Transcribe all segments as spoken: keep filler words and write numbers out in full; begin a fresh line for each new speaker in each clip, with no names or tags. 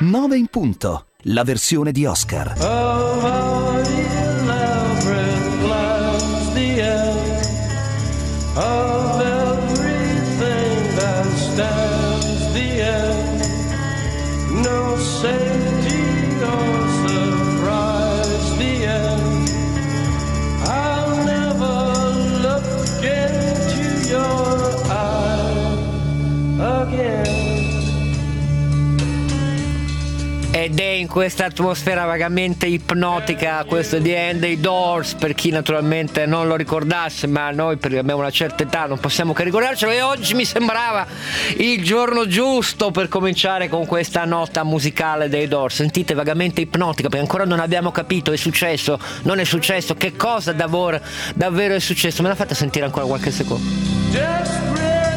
nove in punto, la versione di Oscar.
Oh, how elaborate lies the end of everything that stands the end. No safety or surprise the end. I'll never look into your eyes again.
Ed è in questa atmosfera vagamente ipnotica questo The End dei Doors, per chi naturalmente non lo ricordasse, ma noi perché abbiamo una certa età non possiamo che ricordarcelo, e oggi mi sembrava il giorno giusto per cominciare con questa nota musicale dei Doors. Sentite, vagamente ipnotica, perché ancora non abbiamo capito è successo, non è successo, che cosa davvero, davvero è successo. Me la fate sentire ancora qualche secondo?
Just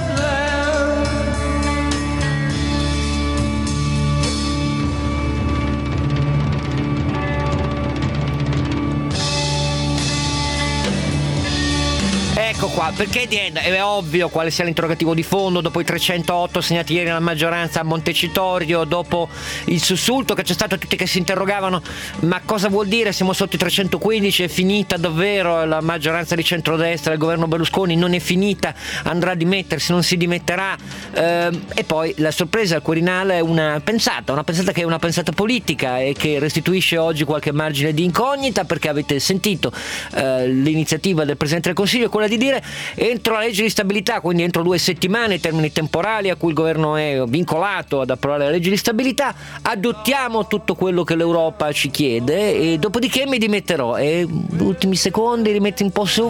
Ecco qua, perché The End? È ovvio quale sia l'interrogativo di fondo dopo i trecentootto segnati ieri nella maggioranza a Montecitorio, dopo il sussulto che c'è stato, tutti che si interrogavano ma cosa vuol dire, siamo sotto i trecentoquindici, è finita davvero la maggioranza di centrodestra, il governo Berlusconi non è finita, andrà a dimettersi, non si dimetterà, ehm, e poi la sorpresa al Quirinale è una pensata, una pensata che è una pensata politica e che restituisce oggi qualche margine di incognita, perché avete sentito eh, l'iniziativa del Presidente del Consiglio, quella di dire entro la legge di stabilità, quindi entro due settimane, i termini temporali a cui il governo è vincolato ad approvare la legge di stabilità, adottiamo tutto quello che l'Europa ci chiede e dopodiché mi dimetterò. E gli ultimi secondi rimetti un po' su.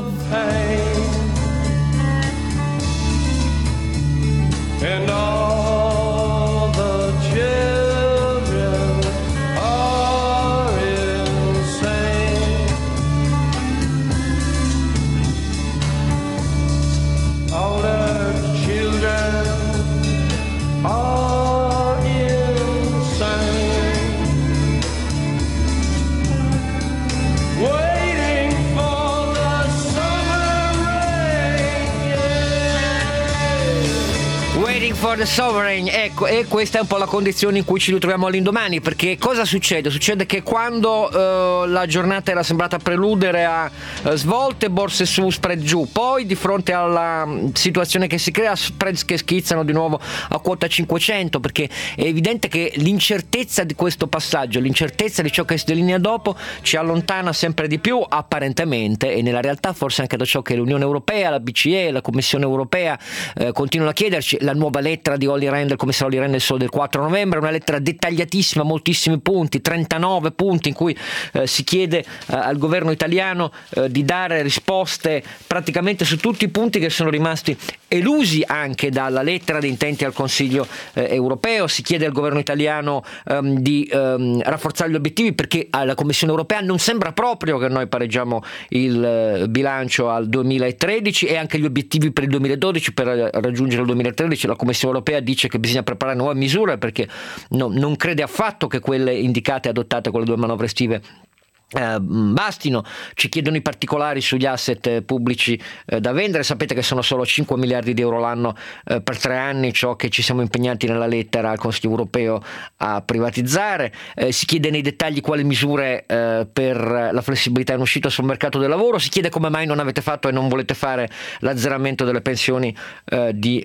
and all the children are insane. All the children are insane. Waiting for the summer rain, yeah.
Waiting for the sovereign, ecco, e questa è un po' la condizione in cui ci ritroviamo all'indomani, perché cosa succede? Succede che quando eh, la giornata era sembrata preludere a eh, svolte, borse su, spread giù, poi di fronte alla mh, situazione che si crea, spread che schizzano di nuovo a quota cinquecento, perché è evidente che l'incertezza di questo passaggio, l'incertezza di ciò che si delinea dopo ci allontana sempre di più apparentemente, e nella realtà forse anche da ciò che l'Unione Europea, la B C E, la Commissione Europea eh, continuano a chiederci. La nuova lettera di Olli Rehn, del commissario Olli Rehn, del solo del quattro novembre, una lettera dettagliatissima, moltissimi punti, trentanove punti, in cui eh, si chiede eh, al governo italiano eh, di dare risposte praticamente su tutti i punti che sono rimasti elusi anche dalla lettera di intenti al Consiglio eh, europeo. Si chiede al governo italiano ehm, di ehm, rafforzare gli obiettivi, perché alla Commissione europea non sembra proprio che noi pareggiamo il eh, bilancio al duemilatredici, e anche gli obiettivi per il duemiladodici, per raggiungere il duemilatredici la Commissione europea dice che bisogna preparare nuove misure, perché no, non crede affatto che quelle indicate e adottate con le due manovre estive Eh, bastino. Ci chiedono i particolari sugli asset eh, pubblici eh, da vendere. Sapete che sono solo cinque miliardi di euro l'anno eh, per tre anni, ciò che ci siamo impegnati nella lettera al Consiglio europeo a privatizzare. Eh, si chiede nei dettagli quali misure eh, per la flessibilità in uscita sul mercato del lavoro. Si chiede come mai non avete fatto e non volete fare l'azzeramento delle pensioni eh, di,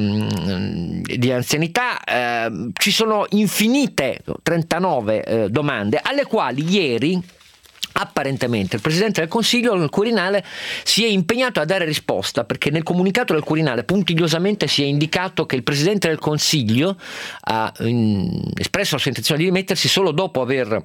ehm, di anzianità. Eh, ci sono infinite trentanove eh, domande alle quali ieri apparentemente il Presidente del Consiglio nel Quirinale si è impegnato a dare risposta, perché nel comunicato del Quirinale puntigliosamente si è indicato che il Presidente del Consiglio ha in, espresso la sua intenzione di dimettersi solo dopo aver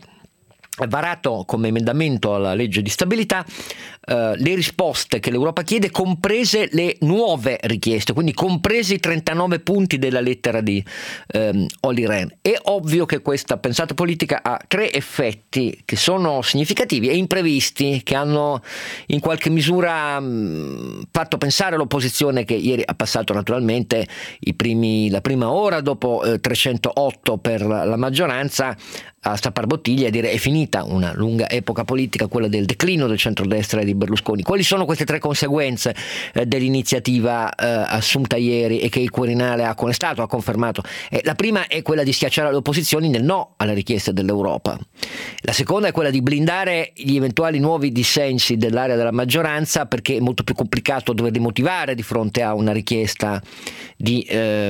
varato come emendamento alla legge di stabilità eh, le risposte che l'Europa chiede, comprese le nuove richieste, quindi compresi i trentanove punti della lettera di ehm, Olli Rehn. È ovvio che questa pensata politica ha tre effetti che sono significativi e imprevisti, che hanno in qualche misura mh, fatto pensare l'opposizione, che ieri ha passato naturalmente i primi, la prima ora dopo eh, trecentootto per la maggioranza, a stappare bottiglie e a dire è finita una lunga epoca politica, quella del declino del centrodestra e di Berlusconi. Quali sono queste tre conseguenze eh, dell'iniziativa eh, assunta ieri e che il Quirinale ha conestato, ha confermato? Eh, la prima è quella di schiacciare le opposizioni nel no alle richieste dell'Europa. La seconda è quella di blindare gli eventuali nuovi dissensi dell'area della maggioranza, perché è molto più complicato doverli motivare di fronte a una richiesta di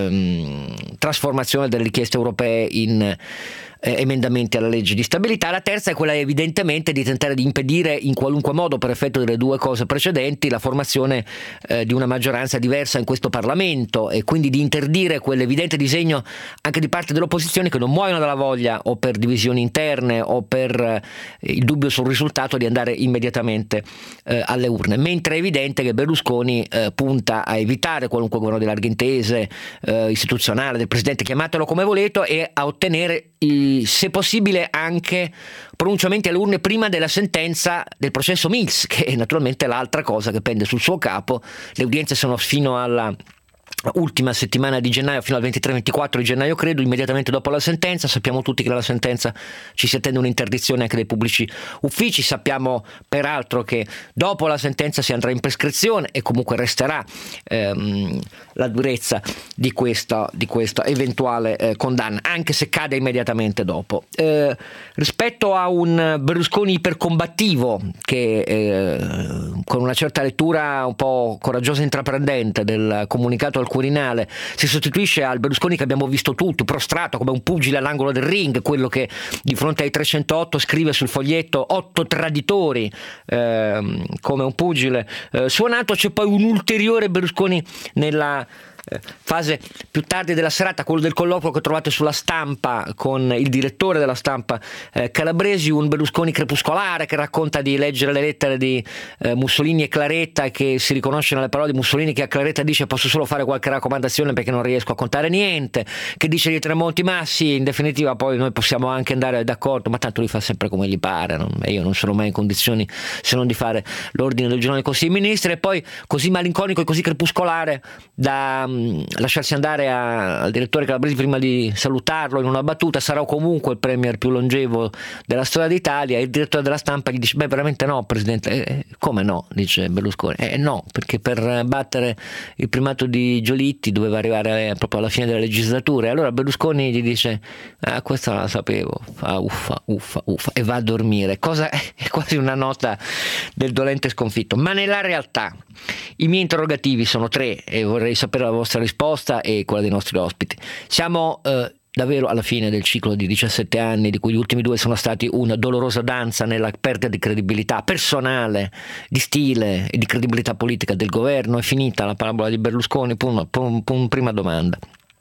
ehm, trasformazione delle richieste europee in Eh, emendamenti alla legge di stabilità. La terza è quella evidentemente di tentare di impedire in qualunque modo, per effetto delle due cose precedenti, la formazione eh, di una maggioranza diversa in questo Parlamento, e quindi di interdire quell'evidente disegno anche di parte dell'opposizione che non muoiono dalla voglia o per divisioni interne o per eh, il dubbio sul risultato di andare immediatamente eh, alle urne, mentre è evidente che Berlusconi eh, punta a evitare qualunque governo di larghe intese eh, istituzionale del Presidente, chiamatelo come volete, e a ottenere i se possibile anche pronunciamenti alle urne prima della sentenza del processo Mills, che è naturalmente l'altra cosa che pende sul suo capo. Le udienze sono fino alla ultima settimana di gennaio, fino al ventitré ventiquattro di gennaio credo, immediatamente dopo la sentenza. Sappiamo tutti che dalla sentenza ci si attende un'interdizione anche dei pubblici uffici, sappiamo peraltro che dopo la sentenza si andrà in prescrizione e comunque resterà ehm, la durezza di questa, di questa eventuale eh, condanna, anche se cade immediatamente dopo. Eh, rispetto a un Berlusconi ipercombattivo che eh, con una certa lettura un po' coraggiosa e intraprendente del comunicato al Quirinale si sostituisce al Berlusconi che abbiamo visto tutti, prostrato come un pugile all'angolo del ring, quello che di fronte ai trecentootto scrive sul foglietto otto traditori ehm, come un pugile eh, suonato. C'è poi un ulteriore Berlusconi nella fase più tardi della serata, quello del colloquio che trovate sulla Stampa con il direttore della Stampa eh, Calabresi, un Berlusconi crepuscolare che racconta di leggere le lettere di eh, Mussolini e Claretta e che si riconosce nelle parole di Mussolini, che a Claretta dice posso solo fare qualche raccomandazione perché non riesco a contare niente, che dice di Tremonti ma sì, in definitiva poi noi possiamo anche andare d'accordo, ma tanto lui fa sempre come gli pare, non, e io non sono mai in condizioni se non di fare l'ordine del giorno del Consiglio dei Ministri. E poi così malinconico e così crepuscolare da lasciarsi andare a, al direttore Calabresi prima di salutarlo in una battuta: sarò comunque il premier più longevo della storia d'Italia. E il direttore della Stampa gli dice beh veramente no presidente. Eh, come no? Dice Berlusconi. Eh no, perché per battere il primato di Giolitti doveva arrivare proprio alla fine della legislatura. E allora Berlusconi gli dice ah questa la sapevo, fa uffa uffa uffa e va a dormire. Cosa è quasi una nota del dolente sconfitto. Ma nella realtà i miei interrogativi sono tre e vorrei sapere la vostra risposta e quella dei nostri ospiti. Siamo eh, davvero alla fine del ciclo di diciassette anni, di cui gli ultimi due sono stati una dolorosa danza nella perdita di credibilità personale, di stile e di credibilità politica del governo. È finita la parabola di Berlusconi? Pum, pum, pum, prima domanda.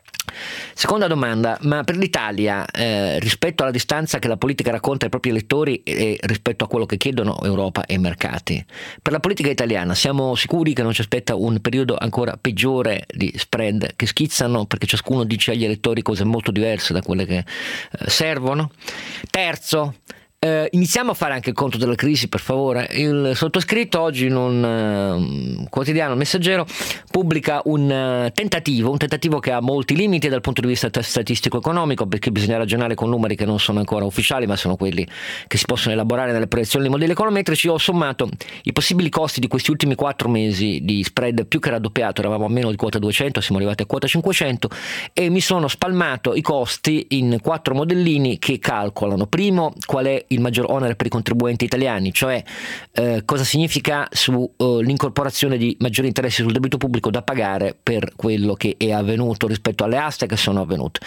Seconda domanda, ma per l'Italia eh, rispetto alla distanza che la politica racconta ai propri elettori e rispetto a quello che chiedono Europa e mercati, per la politica italiana siamo sicuri che non ci aspetta un periodo ancora peggiore di spread che schizzano perché ciascuno dice agli elettori cose molto diverse da quelle che eh, servono? Terzo, Uh, iniziamo a fare anche il conto della crisi, per favore. Il sottoscritto oggi in un uh, quotidiano Messaggero pubblica un uh, tentativo, un tentativo che ha molti limiti dal punto di vista statistico-economico, perché bisogna ragionare con numeri che non sono ancora ufficiali, ma sono quelli che si possono elaborare nelle proiezioni dei modelli econometrici. Ho sommato i possibili costi di questi ultimi quattro mesi di spread più che raddoppiato, eravamo a meno di quota duecento, siamo arrivati a quota cinquecento, e mi sono spalmato i costi in quattro modellini che calcolano: primo, qual è il maggior onere per i contribuenti italiani, cioè eh, cosa significa sull'incorporazione uh, di maggiori interessi sul debito pubblico da pagare per quello che è avvenuto rispetto alle aste che sono avvenute.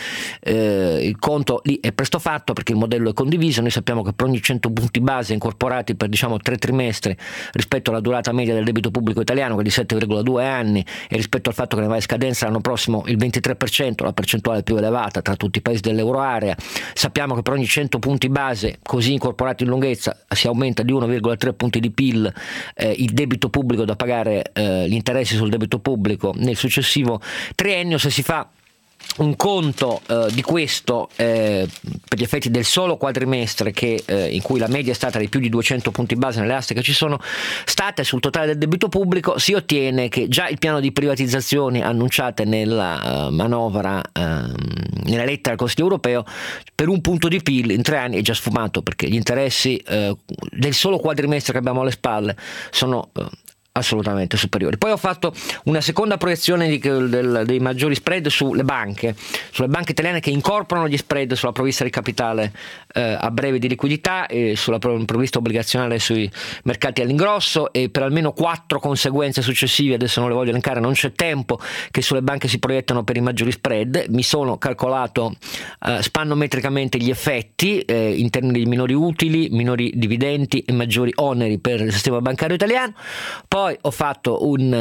Eh, il conto lì è presto fatto perché il modello è condiviso. Noi sappiamo che per ogni cento punti base incorporati per diciamo tre trimestri rispetto alla durata media del debito pubblico italiano, che è di sette virgola due anni, e rispetto al fatto che ne va in scadenza l'anno prossimo il ventitré per cento, la percentuale più elevata tra tutti i paesi dell'euroarea, sappiamo che per ogni cento punti base così incorporati in lunghezza si aumenta di uno virgola tre punti di P I L eh, il debito pubblico da pagare, eh, gli interessi sul debito pubblico nel successivo triennio. Se si fa un conto eh, di questo eh, per gli effetti del solo quadrimestre che, eh, in cui la media è stata di più di duecento punti base nelle aste che ci sono state sul totale del debito pubblico, si ottiene che già il piano di privatizzazioni annunciate nella uh, manovra, uh, nella lettera al Consiglio europeo, per un punto di P I L in tre anni è già sfumato, perché gli interessi uh, del solo quadrimestre che abbiamo alle spalle sono uh, assolutamente superiori. Poi ho fatto una seconda proiezione di, del, dei maggiori spread sulle banche, sulle banche italiane che incorporano gli spread sulla provvista di capitale eh, a breve di liquidità e sulla provvista obbligazionale sui mercati all'ingrosso, e per almeno quattro conseguenze successive, adesso non le voglio elencare, non c'è tempo, che sulle banche si proiettano per i maggiori spread. Mi sono calcolato eh, spannometricamente gli effetti eh, in termini di minori utili, minori dividendi e maggiori oneri per il sistema bancario italiano. Poi Poi ho fatto un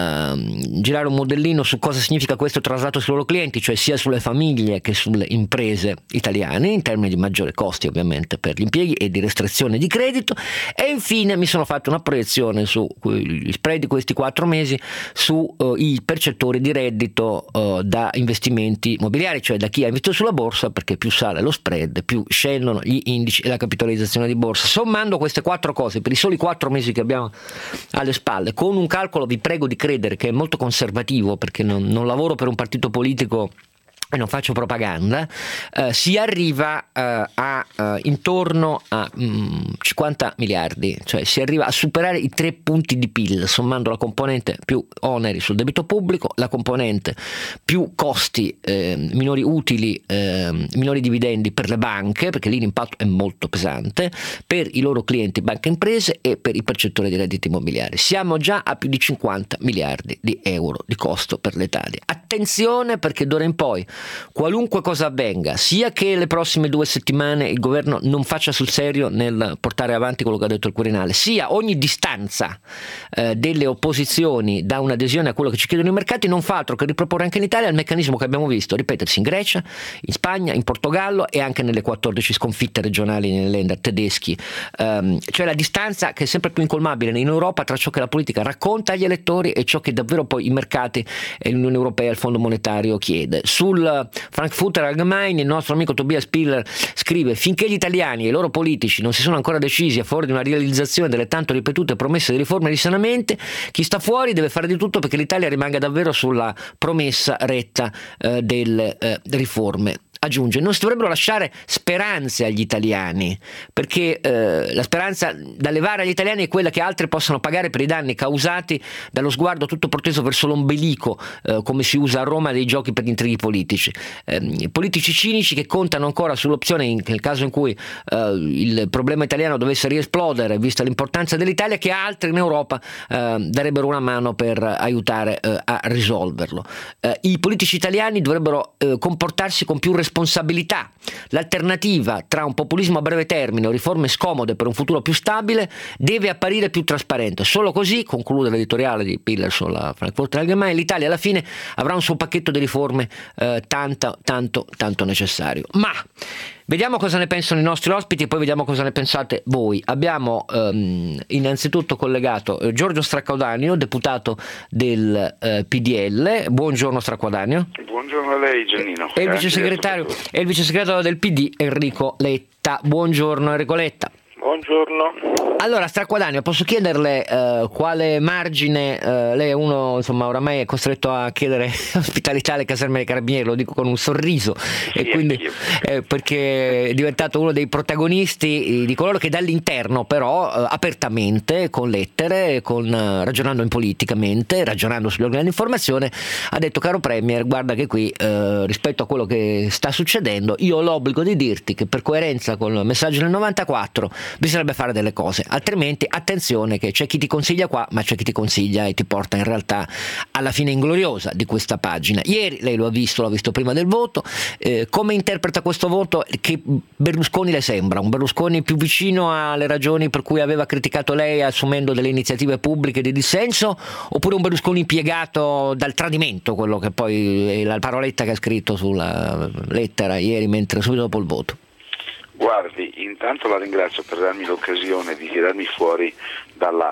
uh, girare un modellino su cosa significa questo traslato sui loro clienti, cioè sia sulle famiglie che sulle imprese italiane, in termini di maggiori costi ovviamente per gli impieghi e di restrizione di credito. E infine mi sono fatto una proiezione su gli spread di questi quattro mesi su uh, i percettori di reddito uh, da investimenti immobiliari, cioè da chi ha investito sulla borsa, perché più sale lo spread, più scendono gli indici e la capitalizzazione di borsa. Sommando queste quattro cose per i soli quattro mesi che abbiamo alle spalle, con un calcolo, vi prego di credere, che è molto conservativo, perché non, non lavoro per un partito politico e non faccio propaganda, eh, si arriva eh, a eh, intorno a mm, cinquanta miliardi, cioè si arriva a superare i tre punti di P I L, sommando la componente più oneri sul debito pubblico, la componente più costi, eh, minori utili, eh, minori dividendi per le banche, perché lì l'impatto è molto pesante, per i loro clienti banche e imprese e per i percettori di redditi immobiliari. Siamo già a più di cinquanta miliardi di euro di costo per l'Italia. Attenzione, perché d'ora in poi, qualunque cosa avvenga, sia che le prossime due settimane il governo non faccia sul serio nel portare avanti quello che ha detto il Quirinale, sia ogni distanza eh, delle opposizioni da un'adesione a quello che ci chiedono i mercati, non fa altro che riproporre anche in Italia il meccanismo che abbiamo visto ripetersi in Grecia, in Spagna, in Portogallo e anche nelle quattordici sconfitte regionali nei Länder tedeschi, um, cioè la distanza che è sempre più incolmabile in Europa tra ciò che la politica racconta agli elettori e ciò che davvero poi i mercati e l'Unione Europea e il Fondo Monetario chiede. Sul Frankfurter Allgemeine il nostro amico Tobias Piller scrive: finché gli italiani e i loro politici non si sono ancora decisi a favore di una realizzazione delle tanto ripetute promesse di riforme e risanamento, chi sta fuori deve fare di tutto perché l'Italia rimanga davvero sulla promessa retta eh, delle eh, riforme. Aggiunge: non si dovrebbero lasciare speranze agli italiani, perché eh, la speranza da levare agli italiani è quella che altri possano pagare per i danni causati dallo sguardo tutto proteso verso l'ombelico, eh, come si usa a Roma, dei giochi per gli intrighi politici. Eh, politici cinici che contano ancora sull'opzione, in, nel caso in cui eh, il problema italiano dovesse riesplodere, vista l'importanza dell'Italia, che altri in Europa eh, darebbero una mano per aiutare eh, a risolverlo. Eh, I politici italiani dovrebbero eh, comportarsi con più responsabilità. responsabilità. L'alternativa tra un populismo a breve termine o riforme scomode per un futuro più stabile deve apparire più trasparente. Solo così, conclude l'editoriale di Piller sulla Frankfurter Allgemeine, l'Italia alla fine avrà un suo pacchetto di riforme eh, tanto, tanto, tanto necessario. Ma vediamo cosa ne pensano i nostri ospiti e poi vediamo cosa ne pensate voi. Abbiamo ehm, innanzitutto collegato eh, Giorgio Straccodanio, deputato del eh, P D L. Buongiorno Straccodanio.
Buongiorno a lei Giannino.
E il vice segretario, e il vice segretario del P D Enrico Letta. Buongiorno Enrico Letta.
Buongiorno.
Allora Straccodanio, posso chiederle eh, quale margine, eh, lei è uno, insomma, oramai è costretto a chiedere ospitalità alle caserme dei carabinieri, lo dico con un sorriso, sì, e quindi eh, perché è diventato uno dei protagonisti di coloro che dall'interno però eh, apertamente, con lettere, con, eh, ragionando politicamente, ragionando sugli organi di informazione, ha detto: caro Premier, guarda che qui eh, rispetto a quello che sta succedendo io ho l'obbligo di dirti che per coerenza con il messaggio del novantaquattro bisognerebbe fare delle cose, altrimenti attenzione che c'è chi ti consiglia qua ma c'è chi ti consiglia e ti porta in realtà alla fine ingloriosa di questa pagina. Ieri lei lo ha visto, l'ha visto prima del voto, eh, come interpreta questo voto? Che Berlusconi le sembra? Un Berlusconi più vicino alle ragioni per cui aveva criticato lei assumendo delle iniziative pubbliche di dissenso, oppure un Berlusconi piegato dal tradimento, quello che poi è la paroletta che ha scritto sulla lettera ieri mentre subito dopo il voto?
Guardi, intanto la ringrazio per darmi l'occasione di tirarmi fuori dalla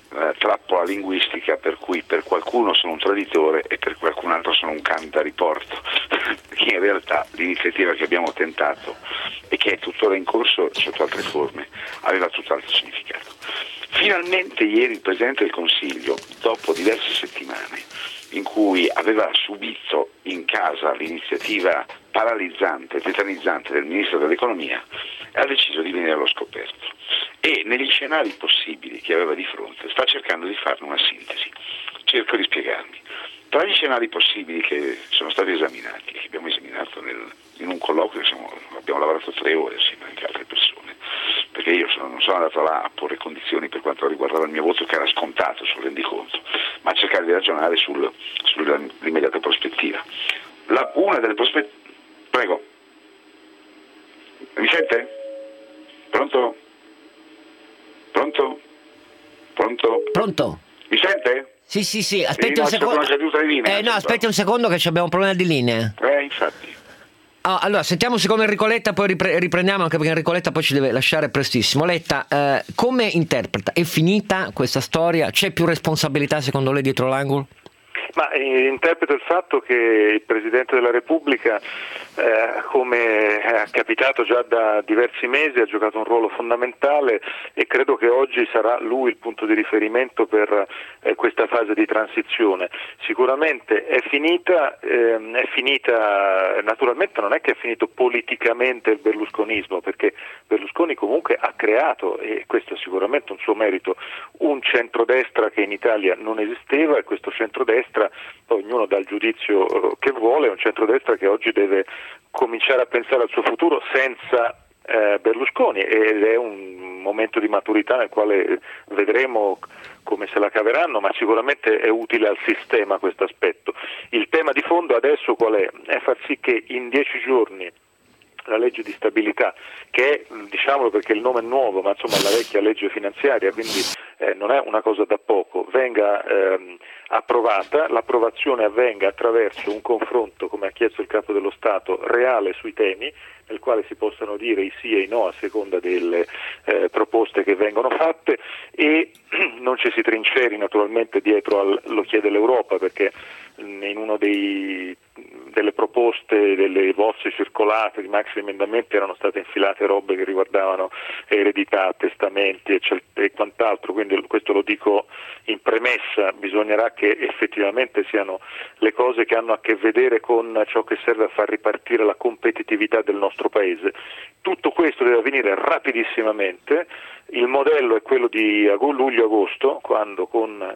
eh, trappola linguistica per cui per qualcuno sono un traditore e per qualcun altro sono un cane da riporto, perché in realtà l'iniziativa che abbiamo tentato e che è tuttora in corso sotto altre forme aveva tutt'altro significato. Finalmente ieri il Presidente del Consiglio, dopo diverse settimane in cui aveva subito in casa l'iniziativa paralizzante, tetanizzante del Ministro dell'Economia, ha deciso di venire allo scoperto e negli scenari possibili che aveva di fronte sta cercando di farne una sintesi. Cerco di spiegarmi. Tra gli scenari possibili che sono stati esaminati, che abbiamo esaminato nel, in un colloquio, siamo, abbiamo lavorato tre ore assieme anche altre persone, perché io sono, non sono andato là a porre condizioni per quanto riguardava il mio voto che era scontato sul rendiconto, ma a cercare di ragionare sul, sull'immediata prospettiva. La, una delle prospettive... Prego. Mi sente? Pronto? Pronto? Pronto?
Pronto?
Mi sente?
Sì, sì, sì,
Eh,
aspetti
no,
un
c'è
secondo.
una caduta di linea,
Eh no,
c'è
aspetti un secondo che abbiamo un problema di linea.
Eh, infatti.
Ah, allora, sentiamo un secondo Enrico Letta, poi ripre- riprendiamo, anche perché Enrico Letta poi ci deve lasciare prestissimo. Letta, eh, come interpreta? È finita questa storia? C'è più responsabilità secondo lei dietro l'angolo?
Ma eh, interpreto il fatto che il Presidente della Repubblica, eh, come è capitato già da diversi mesi, ha giocato un ruolo fondamentale e credo che oggi sarà lui il punto di riferimento per eh, questa fase di transizione. Sicuramente è finita, ehm, è finita, naturalmente non è che è finito politicamente il berlusconismo, perché Berlusconi comunque ha creato, e questo è sicuramente un suo merito, un centrodestra che in Italia non esisteva, e questo centrodestra, poi ognuno dà il giudizio che vuole, è un centrodestra che oggi deve cominciare a pensare al suo futuro senza eh, Berlusconi, ed è un momento di maturità nel quale vedremo come se la caveranno, ma sicuramente è utile al sistema questo aspetto. Il tema di fondo adesso qual è? È far sì che in dieci giorni la legge di stabilità, che è, diciamolo perché il nome è nuovo, ma insomma la vecchia legge finanziaria, quindi eh, non è una cosa da poco, venga ehm, approvata, l'approvazione avvenga attraverso un confronto, come ha chiesto il Capo dello Stato, reale sui temi, nel quale si possano dire i sì e i no a seconda delle eh, proposte che vengono fatte, e non ci si trinceri naturalmente dietro al lo chiede l'Europa, perché in uno dei delle proposte, delle bozze circolate di maxi emendamenti erano state infilate robe che riguardavano eredità, testamenti e quant'altro, quindi questo lo dico in premessa, bisognerà che effettivamente siano le cose che hanno a che vedere con ciò che serve a far ripartire la competitività del nostro paese. Tutto questo deve avvenire rapidissimamente, il modello è quello di luglio-agosto, quando con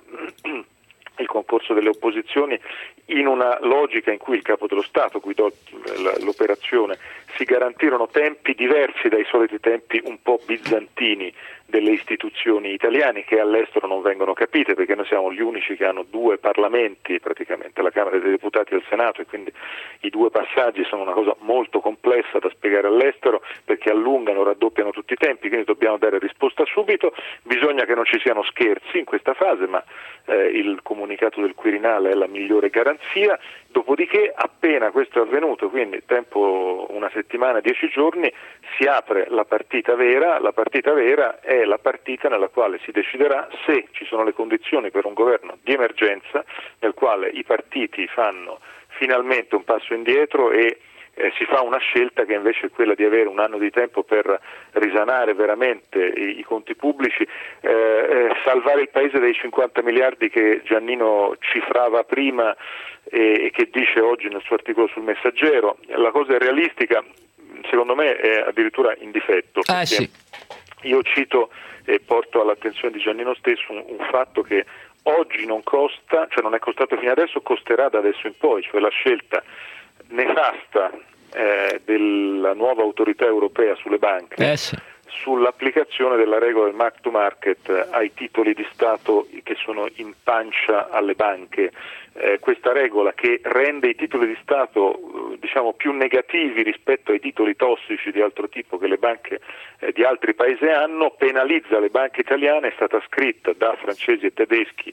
il concorso delle opposizioni, in una logica in cui il Capo dello Stato guidò l'operazione, si garantirono tempi diversi dai soliti tempi un po' bizantini delle istituzioni italiane, che all'estero non vengono capite, perché noi siamo gli unici che hanno due parlamenti, praticamente la Camera dei Deputati e il Senato, e quindi i due passaggi sono una cosa molto complessa da spiegare all'estero, perché allungano, raddoppiano tutti i tempi, quindi dobbiamo dare risposta subito. Bisogna che non ci siano scherzi in questa fase, ma eh, il comunicato del Quirinale è la migliore garanzia. Dopodiché, appena questo è avvenuto, quindi tempo una settimana, dieci giorni, si apre la partita vera. La partita vera è la partita nella quale si deciderà se ci sono le condizioni per un governo di emergenza, nel quale i partiti fanno finalmente un passo indietro e eh, si fa una scelta che invece è quella di avere un anno di tempo per risanare veramente i, i conti pubblici, eh, eh, salvare il paese dai cinquanta miliardi che Giannino cifrava prima e che dice oggi nel suo articolo sul Messaggero. La cosa è realistica, secondo me è addirittura in difetto.
Eh sì.
Io cito e porto all'attenzione di Giannino stesso un, un fatto che oggi non costa, cioè non è costato fino adesso, costerà da adesso in poi, cioè la scelta nefasta eh, della nuova autorità europea sulle banche,
Eh sì.
sull'applicazione della regola del mark to market ai titoli di Stato che sono in pancia alle banche. Eh, questa regola, che rende i titoli di Stato eh, diciamo più negativi rispetto ai titoli tossici di altro tipo che le banche eh, di altri paesi hanno, penalizza le banche italiane, è stata scritta da francesi e tedeschi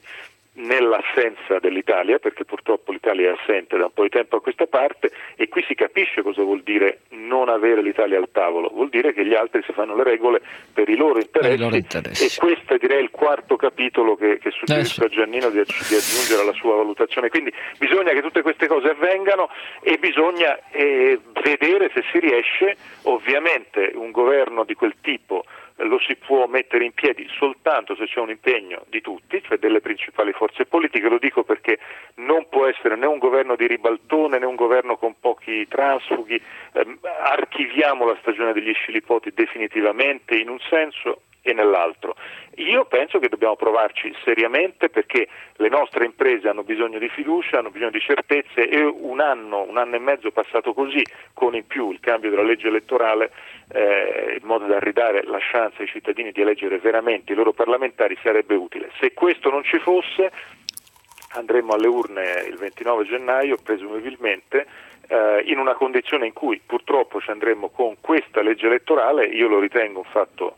nell'assenza dell'Italia, perché purtroppo l'Italia è assente da un po' di tempo a questa parte, e qui si capisce cosa vuol dire non avere l'Italia al tavolo, vuol dire che gli altri si fanno le regole per i loro interessi,
i loro interessi.
E questo è, direi, il quarto capitolo che, che suggerisco
eh,
a Giannino di, di aggiungere alla sua valutazione. Quindi bisogna che tutte queste cose avvengano e bisogna eh, vedere se si riesce. Ovviamente un governo di quel tipo lo si può mettere in piedi soltanto se c'è un impegno di tutti, cioè delle principali forze politiche. Lo dico perché non può essere né un governo di ribaltone né un governo con pochi transfughi. Eh, archiviamo la stagione degli scilipoti definitivamente in un senso e nell'altro. Io penso che dobbiamo provarci seriamente, perché le nostre imprese hanno bisogno di fiducia, hanno bisogno di certezze, e un anno, un anno e mezzo passato così, con in più il cambio della legge elettorale, eh, in modo da ridare la chance ai cittadini di eleggere veramente i loro parlamentari, sarebbe utile. Se questo non ci fosse, andremmo alle urne il ventinove gennaio, presumibilmente, eh, in una condizione in cui purtroppo ci andremmo con questa legge elettorale. Io lo ritengo un fatto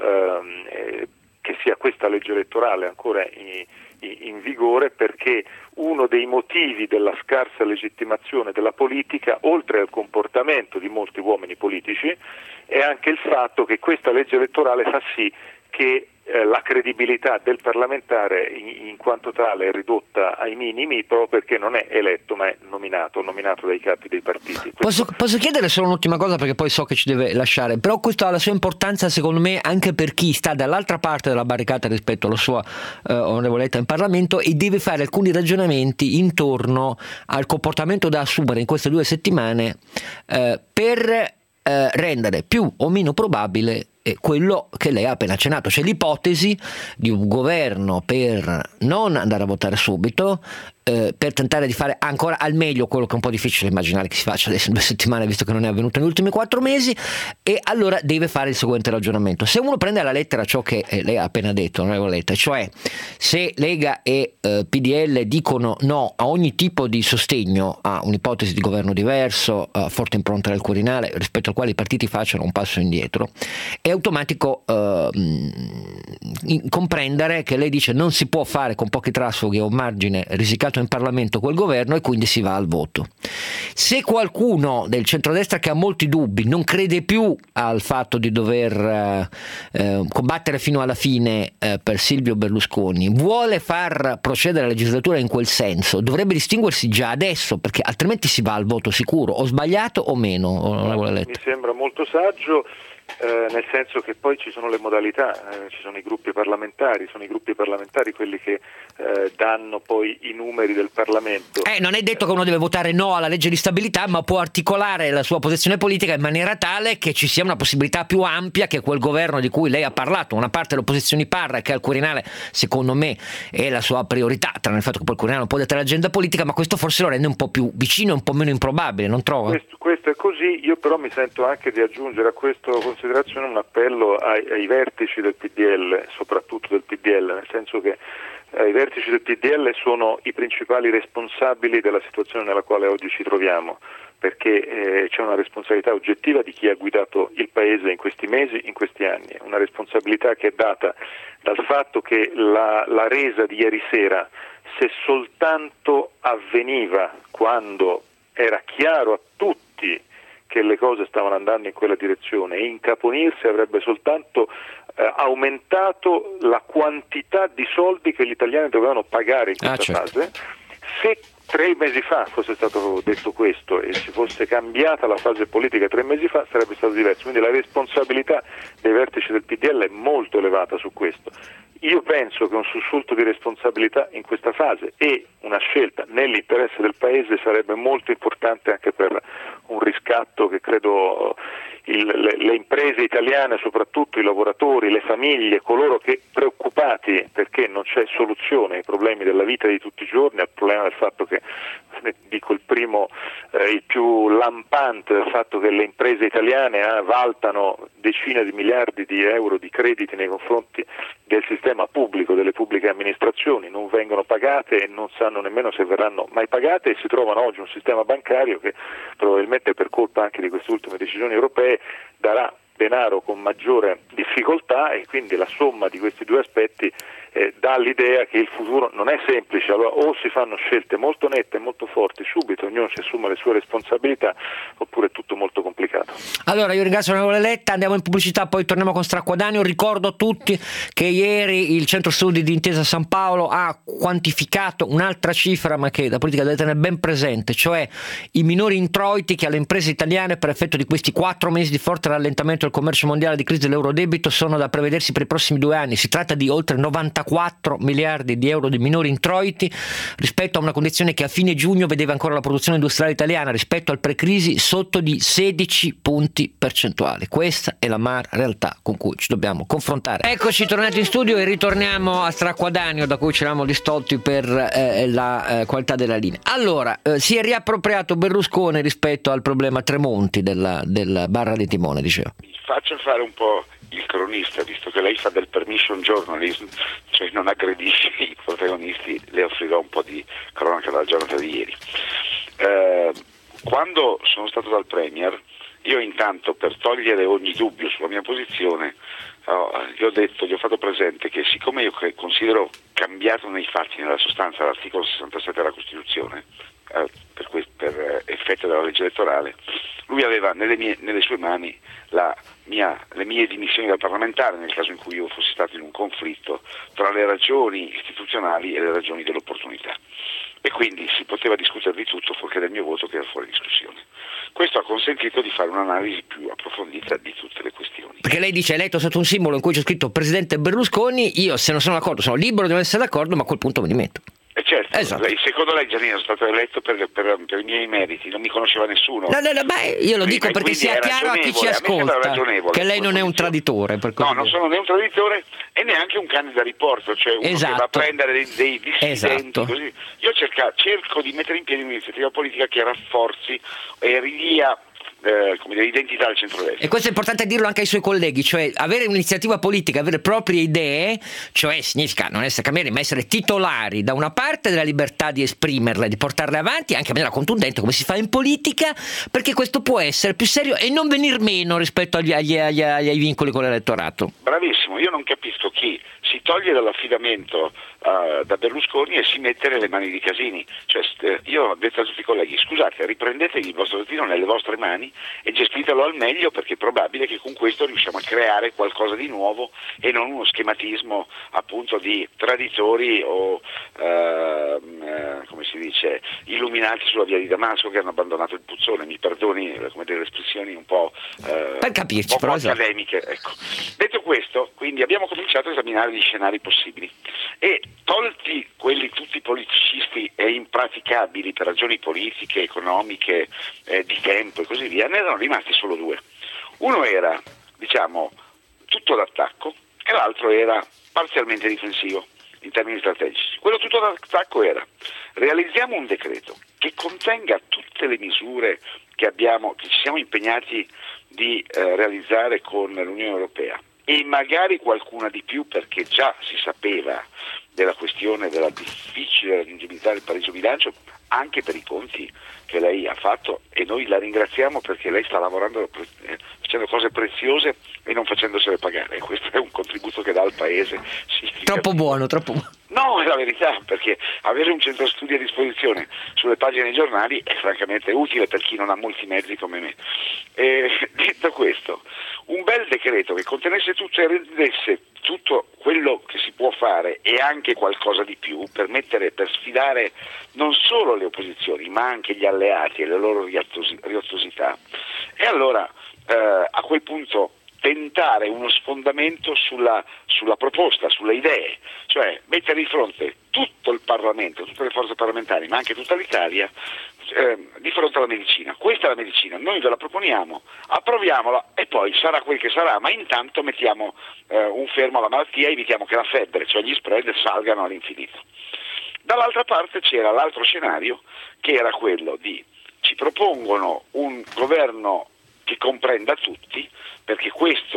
eh, che sia questa legge elettorale ancora in, in vigore, perché uno dei motivi della scarsa legittimazione della politica, oltre al comportamento di molti uomini politici, è anche il fatto che questa legge elettorale fa sì che eh, la credibilità del parlamentare in, in quanto tale è ridotta ai minimi, proprio perché non è eletto ma è nominato, nominato dai capi dei partiti.
Posso, posso chiedere solo un'ultima cosa, perché poi so che ci deve lasciare, però questo ha la sua importanza secondo me anche per chi sta dall'altra parte della barricata rispetto alla sua eh, onorevolezza in Parlamento e deve fare alcuni ragionamenti intorno al comportamento da assumere in queste due settimane eh, per eh, rendere più o meno probabile è quello che lei ha appena accennato, cioè l'ipotesi di un governo per non andare a votare subito, eh, per tentare di fare ancora al meglio quello che è un po' difficile immaginare che si faccia adesso in due settimane, visto che non è avvenuto negli ultimi quattro mesi, e allora deve fare il seguente ragionamento. Se uno prende alla lettera ciò che eh, lei ha appena detto, onorevole, cioè se Lega e eh, P D L dicono no a ogni tipo di sostegno a un'ipotesi di governo diverso, a forte impronta del Quirinale, rispetto al quale i partiti facciano un passo indietro, è automatico eh, comprendere che lei dice non si può fare con pochi trasfughi a un margine risicato in Parlamento quel governo, e quindi si va al voto. Se qualcuno del centrodestra che ha molti dubbi non crede più al fatto di dover eh, eh, combattere fino alla fine eh, per Silvio Berlusconi, vuole far procedere la legislatura in quel senso, dovrebbe distinguersi già adesso, perché altrimenti si va al voto sicuro. Ho sbagliato o meno, onorevole Letta?
Mi sembra molto saggio. Eh, nel senso che poi ci sono le modalità, eh, ci sono i gruppi parlamentari, sono i gruppi parlamentari quelli che eh, danno poi i numeri del Parlamento.
Eh, non è detto che uno deve votare no alla legge di stabilità, ma può articolare la sua posizione politica in maniera tale che ci sia una possibilità più ampia che quel governo di cui lei ha parlato. Una parte delle opposizioni parla, che al Quirinale secondo me è la sua priorità, tranne il fatto che poi il Quirinale non può dettare l'agenda politica, ma questo forse lo rende un po' più vicino e un po' meno improbabile, non trova?
Questo, questo è così. Io però mi sento anche di aggiungere a questo considerazione un appello ai, ai vertici del P D L, soprattutto del P D L, nel senso che eh, i vertici del P D L sono i principali responsabili della situazione nella quale oggi ci troviamo, perché eh, c'è una responsabilità oggettiva di chi ha guidato il Paese in questi mesi, in questi anni, una responsabilità che è data dal fatto che la, la resa di ieri sera, se soltanto avveniva quando era chiaro a tutti che le cose stavano andando in quella direzione, e incaponirsi avrebbe soltanto eh, aumentato la quantità di soldi che gli italiani dovevano pagare in questa
ah, certo.
fase. Se tre mesi fa fosse stato detto questo e si fosse cambiata la fase politica tre mesi fa, sarebbe stato diverso. Quindi la responsabilità dei vertici del P D L è molto elevata su questo. Io penso che un sussulto di responsabilità in questa fase e una scelta nell'interesse del Paese sarebbe molto importante anche per un riscatto che credo il, le, le imprese italiane, soprattutto i lavoratori, le famiglie, coloro che preoccupati perché non c'è soluzione ai problemi della vita di tutti i giorni, al problema del fatto che, dico il primo, eh, il più lampante, del fatto che le imprese italiane eh, valtano decine di miliardi di euro di crediti nei confronti del sistema pubblico, delle pubbliche amministrazioni, non vengono pagate e non sanno nemmeno se verranno mai pagate, e si trovano oggi un sistema bancario che probabilmente per colpa anche di queste ultime decisioni europee darà denaro con maggiore difficoltà, e quindi la somma di questi due aspetti eh, dà l'idea che il futuro non è semplice. Allora o si fanno scelte molto nette e molto forti subito, ognuno si assume le sue responsabilità, oppure è tutto molto complicato.
Allora io ringrazio l'onorevole Letta, andiamo in pubblicità, poi torniamo con Stracquadanio. Ricordo a tutti che ieri il Centro Studi di Intesa San Paolo ha quantificato un'altra cifra, ma che la politica deve tenere ben presente, cioè i minori introiti che alle imprese italiane per effetto di questi quattro mesi di forte rallentamento del commercio mondiale, di crisi dell'eurodebito, sono da prevedersi per i prossimi due anni. Si tratta di oltre novantaquattro miliardi di euro di minori introiti, rispetto a una condizione che a fine giugno vedeva ancora la produzione industriale italiana rispetto al pre-crisi sotto di sedici punti percentuali. Questa è l'amara realtà con cui ci dobbiamo confrontare. Eccoci tornati in studio e ritorniamo a Stracquadanio, da cui ci eravamo distolti per eh, la eh, qualità della linea. Allora, eh, si è riappropriato Berlusconi rispetto al problema Tremonti della, della barra di timone, dicevo.
Mi faccio fare un po' il cronista, visto che lei fa del permission journalism, cioè non aggredisce i protagonisti, le offrirò un po' di cronaca dalla giornata di ieri. Eh, quando sono stato dal Premier, io intanto, per togliere ogni dubbio sulla mia posizione, oh, gli ho detto, gli ho fatto presente che siccome io considero cambiato nei fatti, nella sostanza, l'articolo sessantasette della Costituzione, eh, per, que- per eh, effetto della legge elettorale, lui aveva nelle, mie, nelle sue mani la mia, le mie dimissioni da parlamentare nel caso in cui io fossi stato in un conflitto tra le ragioni istituzionali e le ragioni dell'opportunità, e quindi si poteva discutere di tutto fuorché del mio voto, che era fuori discussione. Questo ha consentito di fare un'analisi più approfondita di tutte le questioni.
Perché lei dice, eletto sotto un simbolo in cui c'è scritto Presidente Berlusconi, io se non sono d'accordo sono libero di non essere d'accordo, ma a quel punto me li metto.
E certo,
esatto.
Lei, secondo lei Giannino è stato eletto per, per, per i miei meriti, non mi conosceva nessuno.
No, no, no, beh, io lo
Quindi,
dico perché sia chiaro a chi ci ascolta che lei non è un traditore. Per
no, non sono né un traditore e neanche un cane da riporto, cioè uno
esatto.
che va a prendere dei, dei dissidenti.
Esatto.
Così. Io cerca, cerco di mettere in piedi un'iniziativa politica che rafforzi e ridia Eh, come dire, identità del centrodestra.
E questo è importante dirlo anche ai suoi colleghi, cioè avere un'iniziativa politica, avere proprie idee, cioè significa non essere camerieri ma essere titolari da una parte della libertà di esprimerle, di portarle avanti anche in maniera contundente come si fa in politica, perché questo può essere più serio e non venir meno rispetto agli, agli, agli, agli vincoli con l'elettorato.
Bravissimo, io non capisco chi si toglie dall'affidamento uh, da Berlusconi e si mette nelle mani di Casini. Cioè, io ho detto a tutti i colleghi, scusate, riprendete il vostro destino nelle vostre mani e gestitelo al meglio, perché è probabile che con questo riusciamo a creare qualcosa di nuovo e non uno schematismo appunto di traditori o eh, come si dice, illuminati sulla via di Damasco che hanno abbandonato il puzzone. Mi perdoni come delle espressioni un po' eh,
per capirci,
un po'
però,
accademiche, ecco. Detto questo, quindi abbiamo cominciato a esaminare gli scenari possibili e tolti quelli tutti politicisti e impraticabili per ragioni politiche, economiche, eh, di tempo e così via, ne erano rimasti solo due. Uno era, diciamo, tutto d'attacco e l'altro era parzialmente difensivo in termini strategici. Quello tutto d'attacco era: realizziamo un decreto che contenga tutte le misure che abbiamo, che ci siamo impegnati di eh, realizzare con l'Unione Europea, e magari qualcuna di più, perché già si sapeva della questione della difficile raggiungibilità del pareggio bilancio anche per i conti che lei ha fatto, e noi la ringraziamo perché lei sta lavorando, eh, facendo cose preziose e non facendosele pagare, e questo è un contributo che dà al paese.
Troppo buono, troppo buono.
No, è la verità, perché avere un centro studi a disposizione sulle pagine dei giornali è francamente utile per chi non ha molti mezzi come me. E, detto questo, un bel decreto che contenesse tutto e rendesse tutto quello che si può fare e anche qualcosa di più, per mettere, per sfidare non solo le opposizioni ma anche gli alleati e le loro riottosità. E allora eh, a quel punto tentare uno sfondamento sulla, sulla proposta, sulle idee, cioè mettere di fronte tutto il Parlamento, tutte le forze parlamentari, ma anche tutta l'Italia, eh, di fronte alla medicina. Questa è la medicina, noi ve la proponiamo, approviamola e poi sarà quel che sarà, ma intanto mettiamo eh, un fermo alla malattia e evitiamo che la febbre, cioè gli spread, salgano all'infinito. Dall'altra parte c'era l'altro scenario, che era quello di: ci propongono un governo che comprenda tutti, perché questo darebbe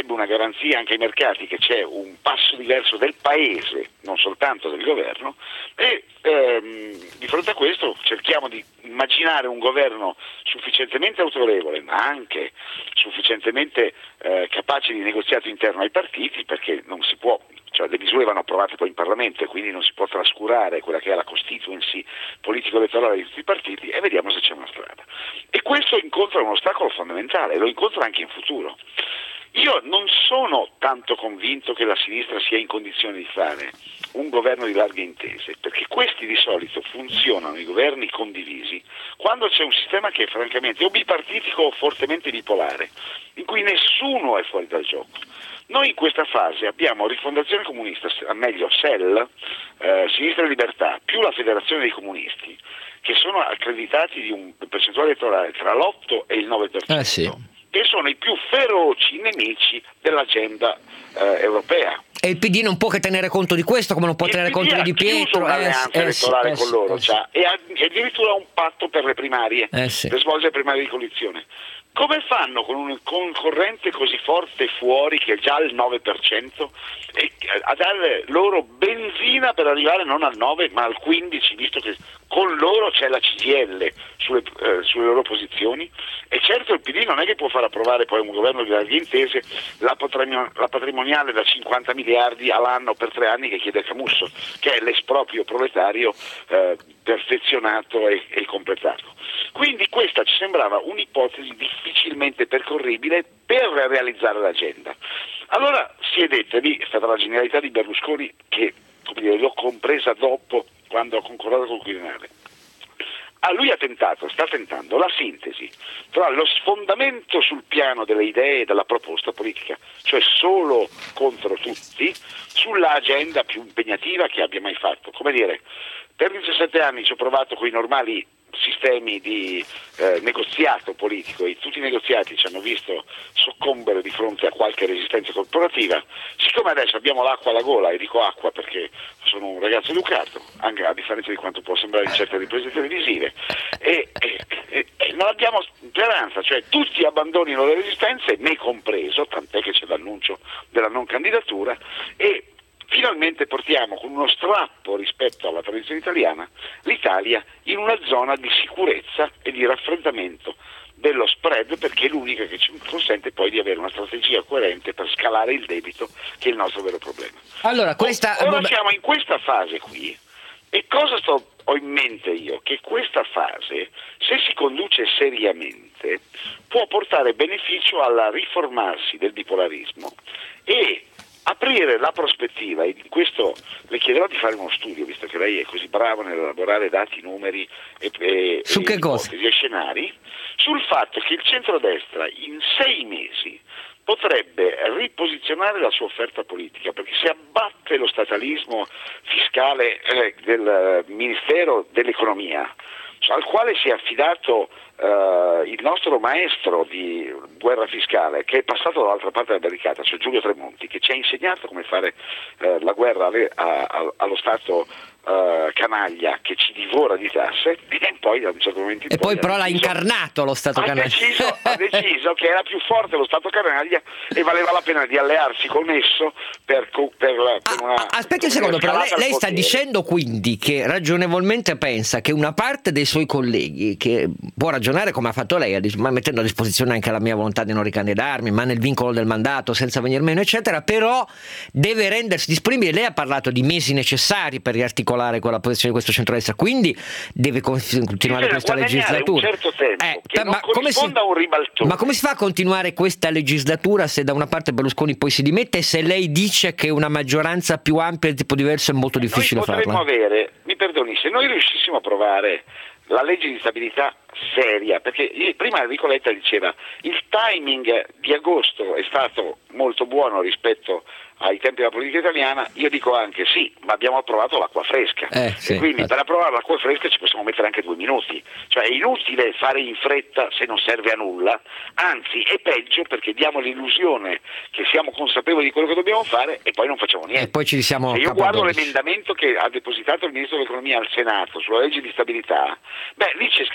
darebbe una garanzia anche ai mercati che c'è un passo diverso del paese, non soltanto del governo, e ehm, di fronte a questo cerchiamo di immaginare un governo sufficientemente autorevole, ma anche sufficientemente eh, capace di negoziato interno ai partiti, perché non si può, cioè le misure vanno approvate poi in Parlamento e quindi non si può trascurare quella che è la constituency politico-elettorale di tutti i partiti, e vediamo se c'è una strada. E questo incontra un ostacolo fondamentale, lo incontra anche in futuro. Io non sono tanto convinto che la sinistra sia in condizione di fare un governo di larghe intese, perché questi di solito funzionano, i governi condivisi, quando c'è un sistema che è francamente o bipartitico o fortemente bipolare, in cui nessuno è fuori dal gioco. Noi in questa fase abbiamo Rifondazione Comunista, meglio S E L, eh, Sinistra e Libertà, più la Federazione dei Comunisti, che sono accreditati di un percentuale elettorale tra l'otto e il nove per cento.
Eh sì.
Che sono i più feroci nemici dell'agenda eh, europea.
E il P D non può che tenere conto di questo, come non può
Il
tenere
P D
conto di
ha
Di Pietro.
chiuso un'alleanza
eh,
elettorale
eh,
con
sì,
loro,
eh,
cioè, e, ha, e addirittura un patto per le primarie,
eh, sì.
per svolgere primarie di coalizione. Come fanno con un concorrente così forte fuori, che è già al nove per cento, e a dare loro benzina per arrivare non al nove ma al quindici, visto che con loro c'è la C G I L sulle, eh, sulle loro posizioni? E certo il P D non è che può far approvare poi un governo di larghe intese la, patrimon- la patrimoniale da cinquanta miliardi all'anno per tre anni che chiede Camusso, che è l'esproprio proletario eh, perfezionato e, e completato. Quindi questa ci sembrava un'ipotesi difficilmente percorribile per realizzare l'agenda. Allora si è detta, lì è stata la genialità di Berlusconi, che come dire, l'ho compresa dopo, quando ho concordato con il Quirinale. A lui ha tentato, sta tentando la sintesi tra lo sfondamento sul piano delle idee e della proposta politica, cioè solo contro tutti, sulla agenda più impegnativa che abbia mai fatto. Come dire, per diciassette anni ci ho provato con i normali sistemi di eh, negoziato politico, e tutti i negoziati ci hanno visto soccombere di fronte a qualche resistenza corporativa. Siccome adesso abbiamo l'acqua alla gola, e dico acqua perché sono un ragazzo educato, anche a differenza di quanto può sembrare in certe riprese televisive, e, e, e, e non abbiamo speranza, cioè tutti abbandonino le resistenze, me compreso, tant'è che c'è l'annuncio della non candidatura, e finalmente portiamo con uno strappo rispetto alla tradizione italiana l'Italia in una zona di sicurezza e di raffreddamento dello spread, perché è l'unica che ci consente poi di avere una strategia coerente per scalare il debito, che è il nostro vero problema.
Allora, questa...
Ora siamo in questa fase qui, e cosa sto, ho in mente io? Che questa fase, se si conduce seriamente, può portare beneficio al riformarsi del bipolarismo e aprire la prospettiva, e in questo le chiederò di fare uno studio, visto che lei è così bravo nell'elaborare dati, numeri e, e,
su che
e
cosa?
ipotesi e scenari, sul fatto che il centrodestra in sei mesi potrebbe riposizionare la sua offerta politica, perché se abbatte lo statalismo fiscale eh, del Ministero dell'Economia, al quale si è affidato Uh, il nostro maestro di guerra fiscale, che è passato dall'altra parte della barricata, cioè Giulio Tremonti, che ci ha insegnato come fare uh, la guerra alle, a, a, allo Stato uh, canaglia che ci divora di tasse, e poi a un certo momento in
e poi, poi però
deciso,
l'ha incarnato lo Stato
ha
canaglia.
Deciso, ha deciso che era più forte lo Stato canaglia e valeva la pena di allearsi con esso per, per, per una...
Ah, aspetti un secondo, però lei, lei sta dicendo quindi che ragionevolmente pensa che una parte dei suoi colleghi, che può ragionare come ha fatto lei, ma mettendo a disposizione anche la mia volontà di non ricandidarmi, ma nel vincolo del mandato, senza venir meno eccetera, però deve rendersi disponibile. Lei ha parlato di mesi necessari per riarticolare quella posizione di questo centrodestra, quindi deve continuare questa legislatura.
Un certo tempo,
eh,
che
ma,
non
come si,
a un ribaltone.
ma come si fa a continuare questa legislatura se da una parte Berlusconi poi si dimette, e se lei dice che una maggioranza più ampia di tipo diverso è molto difficile
noi
farla?
Potremmo avere, mi perdoni, se noi riuscissimo a provare la legge di stabilità seria, perché prima Enrico Letta diceva il timing di agosto è stato molto buono rispetto ai tempi della politica italiana, io dico anche sì, ma abbiamo approvato l'acqua fresca,
eh, sì,
e quindi
eh.
per approvare l'acqua fresca ci possiamo mettere anche due minuti, cioè è inutile fare in fretta se non serve a nulla, anzi è peggio perché diamo l'illusione che siamo consapevoli di quello che dobbiamo fare e poi non facciamo niente.
E poi ci siamo
se io guardo l'emendamento che ha depositato il Ministro dell'Economia al Senato sulla legge di stabilità, beh lì c'è scritto poco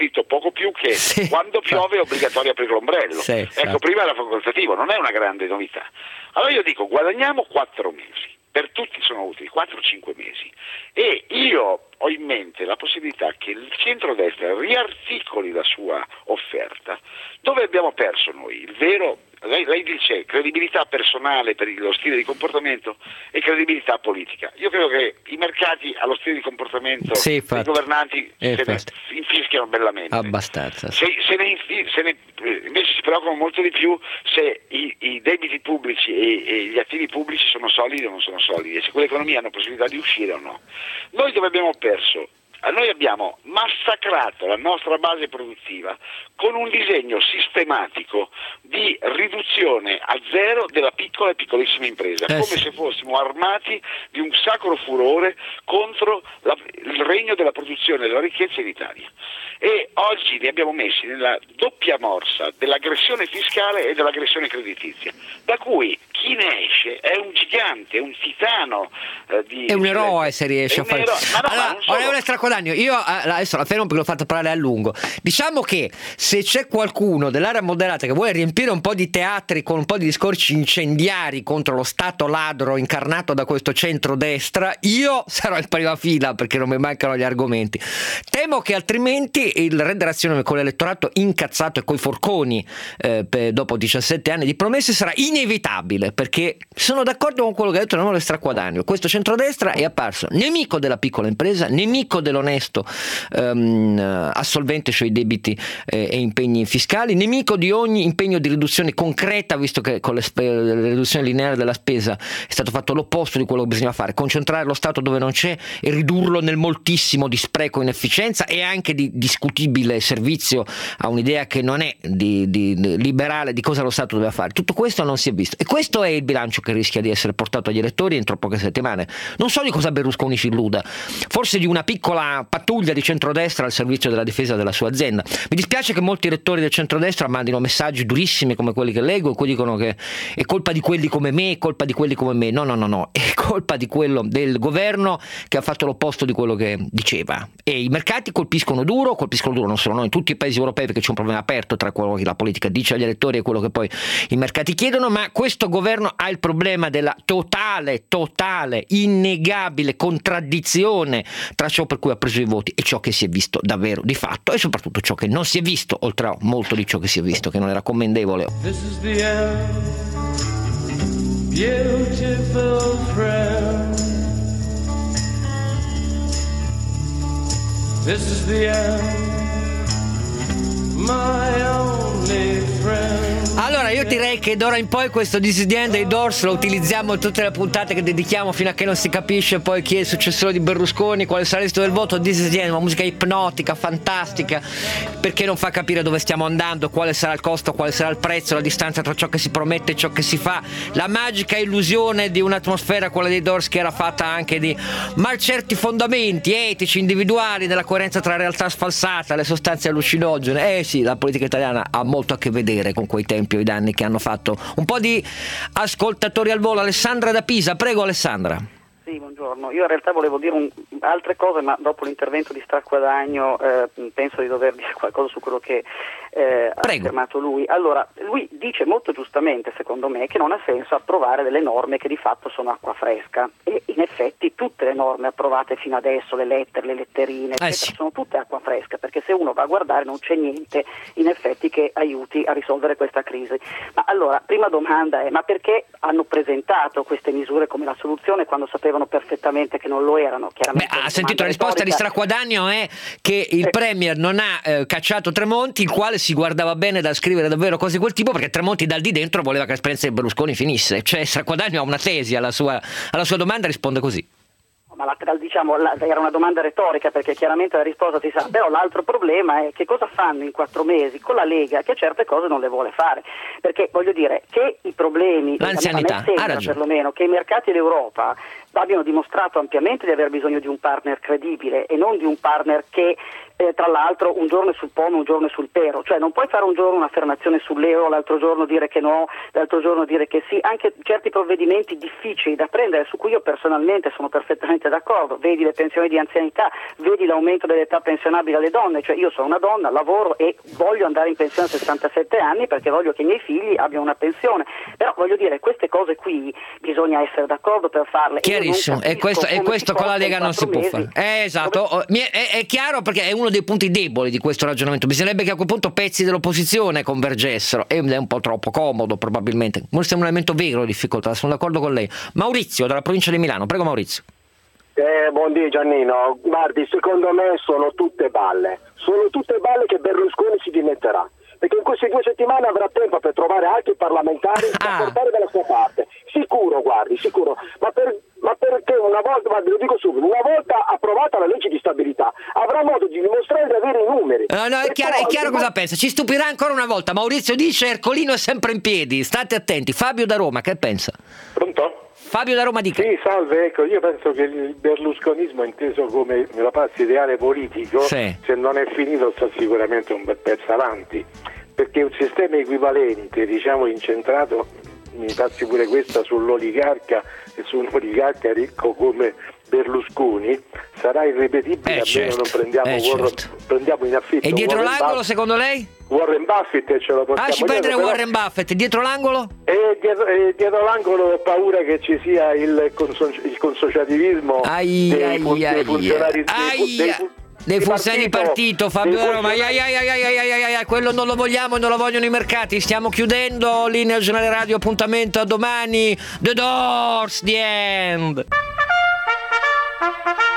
poco più che
sì,
quando piove è obbligatorio aprire l'ombrello.
Sì,
ecco,
certo.
prima era facoltativo, non è una grande novità. Allora io dico, guadagniamo quattro mesi, per tutti sono utili, quattro cinque mesi, e io ho in mente la possibilità che il centrodestra riarticoli la sua offerta, dove abbiamo perso noi, il vero... Lei, lei dice credibilità personale per lo stile di comportamento e credibilità politica. Io credo che i mercati allo stile di comportamento
sì,
dei governanti
eh,
se ne infischiano bellamente.
Abbastanza. Sì.
Se, se, ne, infi- se ne, invece si preoccupano molto di più se i, i debiti pubblici e, e gli attivi pubblici sono solidi o non sono solidi, e se quelle economie hanno possibilità di uscire o no. Noi dove abbiamo perso? Noi abbiamo massacrato la nostra base produttiva con un disegno sistematico di riduzione a zero della piccola e piccolissima impresa,
eh
come
sì.
se fossimo armati di un sacro furore contro la, il regno della produzione e della ricchezza in Italia. E oggi li abbiamo messi nella doppia morsa dell'aggressione fiscale e dell'aggressione creditizia, da cui chi ne esce è un gigante, un titano eh, di...
È un eroe se riesce
è
a fare.
Ero... Ma no,
allora,
ma non solo.
onorevole Stracodanio, io adesso la fermo perché l'ho fatto parlare a lungo. Diciamo che se c'è qualcuno dell'area moderata che vuole riempire un po' di teatri con un po' di discorsi incendiari contro lo Stato ladro incarnato da questo centrodestra, io sarò in prima fila perché non mi mancano gli argomenti. Temo che altrimenti il rendere azione con l'elettorato incazzato e coi forconi eh, per, dopo diciassette anni di promesse sarà inevitabile, perché sono d'accordo con quello che ha detto l'onorevole Stracodanio. Questo centrodestra è apparso nemico della piccola impresa, nemico dell'onesto ehm, assolvente sui debiti eh, e impegni fiscali, nemico di ogni impegno di riduzione concreta, visto che con le spe- la riduzione lineare della spesa è stato fatto l'opposto di quello che bisogna fare: concentrare lo Stato dove non c'è e ridurlo nel moltissimo di spreco e inefficienza e anche di discutibile servizio a un'idea che non è di, di, di liberale di cosa lo Stato deve fare. Tutto questo non si è visto, e questo è il bilancio che rischia di essere portato agli elettori entro poche settimane. Non so di cosa Berlusconi si illuda, forse di una piccola pattuglia di centrodestra al servizio della difesa della sua azienda. Mi dispiace che molti elettori del centrodestra mandino messaggi durissimi come quelli che leggo, e cui dicono che è colpa di quelli come me, è colpa di quelli come me. No, no, no, no, è colpa di quello del governo che ha fatto l'opposto di quello che diceva. E i mercati colpiscono duro, colpiscono duro non solo noi, in tutti i paesi europei, perché c'è un problema aperto tra quello che la politica dice agli elettori e quello che poi i mercati chiedono, ma questo governo ha il problema della totale, totale, innegabile contraddizione tra ciò per cui ha preso i voti e ciò che si è visto davvero di fatto, e soprattutto ciò che non si è visto, oltre a molto di ciò che si è visto che non era commendevole.
This is the end, beautiful friend. This is the end, my only friend.
Allora io direi che d'ora in poi questo This is the End dei Doors lo utilizziamo in tutte le puntate che dedichiamo fino a che non si capisce poi chi è il successore di Berlusconi, quale sarà il resto del voto. This is the End, una musica ipnotica, fantastica, perché non fa capire dove stiamo andando, quale sarà il costo, quale sarà il prezzo, la distanza tra ciò che si promette e ciò che si fa, la magica illusione di un'atmosfera, quella dei Doors, che era fatta anche di mal certi fondamenti etici, individuali, della coerenza tra realtà sfalsata, le sostanze allucinogene. Eh sì, la politica italiana ha molto a che vedere con quei tempi e i danni che hanno fatto. Un po' di ascoltatori al volo. Alessandra da Pisa, prego Alessandra.
Sì, buongiorno. Io in realtà volevo dire un, altre cose, ma dopo l'intervento di Stracodanio eh, penso di dover dire qualcosa su quello che eh, ha affermato lui. Allora, lui dice molto giustamente, secondo me, che non ha senso approvare delle norme che di fatto sono acqua fresca, e in effetti tutte le norme approvate fino adesso, le lettere, le letterine, eccetera,
eh sì.
sono tutte acqua fresca, perché se uno va a guardare non c'è niente in effetti che aiuti a risolvere questa crisi. Ma allora, prima domanda è: ma perché hanno presentato queste misure come la soluzione quando sapevano perfettamente che non lo erano? Chiaramente.
Beh, ha sentito la risposta retorica di Stracodanio è che il eh. Premier non ha eh, cacciato Tremonti, il quale si guardava bene da scrivere davvero cose di quel tipo, perché Tremonti dal di dentro voleva che l'esperienza di Berlusconi finisse. Cioè Stracodanio ha una tesi alla sua, alla sua domanda, risponde così.
Ma la, diciamo, la, era una domanda retorica, perché chiaramente la risposta si sa, però l'altro problema è che cosa fanno in quattro mesi con la Lega che certe cose non le vuole fare, perché voglio dire che i problemi,
l'anzianità,
a me sembra,
ha ragione,
perlomeno che i mercati d'Europa abbiano dimostrato ampiamente di aver bisogno di un partner credibile e non di un partner che eh, tra l'altro un giorno è sul pomo, un giorno è sul pero, cioè non puoi fare un giorno un'affermazione sull'euro, l'altro giorno dire che no, l'altro giorno dire che sì, anche certi provvedimenti difficili da prendere su cui io personalmente sono perfettamente d'accordo, vedi le pensioni di anzianità, vedi l'aumento dell'età pensionabile alle donne, cioè io sono una donna, lavoro e voglio andare in pensione a sessantasette anni perché voglio che i miei figli abbiano una pensione, però voglio dire, queste cose qui bisogna essere d'accordo per farle.
Chiarissimo, e questo, e questo con la Lega non si può fare. Eh, esatto, come... è, è chiaro, perché è uno dei punti deboli di questo ragionamento. Bisognerebbe che a quel punto pezzi dell'opposizione convergessero, e è un po' troppo comodo probabilmente. Questo è un elemento vero di difficoltà, sono d'accordo con lei. Maurizio dalla provincia di Milano, prego Maurizio.
Eh, buondì Giannino, guardi, secondo me sono tutte balle, sono tutte balle che Berlusconi si dimetterà, perché in queste due settimane avrà tempo per trovare altri parlamentari da
ah.
portare dalla sua parte, sicuro, guardi, sicuro, ma, per, ma perché una volta, guardi, lo dico subito, una volta approvata la legge di stabilità avrà modo di dimostrare di avere i numeri.
No, no, è chiaro, poi, è chiaro cosa pensa, ci stupirà ancora una volta. Maurizio dice Ercolino è sempre in piedi, state attenti. Fabio da Roma, che pensa?
Pronto?
Fabio da Roma dica.
Sì, salve, ecco, io penso che il berlusconismo inteso come la parte ideale politico,
sì.
se non è finito sta sicuramente un bel pezzo avanti, perché un sistema equivalente, diciamo incentrato, mi passi pure questa, sull'oligarca e su un oligarca ricco come Berlusconi, sarà irripetibile,
eh,
a
certo.
meno non prendiamo,
eh,
Warren,
certo.
prendiamo in affitto.
E dietro
Warren
l'angolo
Buffett,
secondo lei?
Warren Buffett e ce lo portiamo.
Ah, ci prendere
però...
Warren Buffett, dietro l'angolo?
E dietro, e dietro l'angolo ho paura che ci sia il, conso- il consociativismo
ai,
dei,
ai,
dei
ai,
funzionari
ai,
dei,
ai, dei funzionari di partito, Fabio da Roma. Ai, ai, ai, ai, ai, ai, ai, ai, quello non lo vogliamo e non lo vogliono i mercati. Stiamo chiudendo. Linea Giornale Radio, appuntamento a domani. The Doors, the end.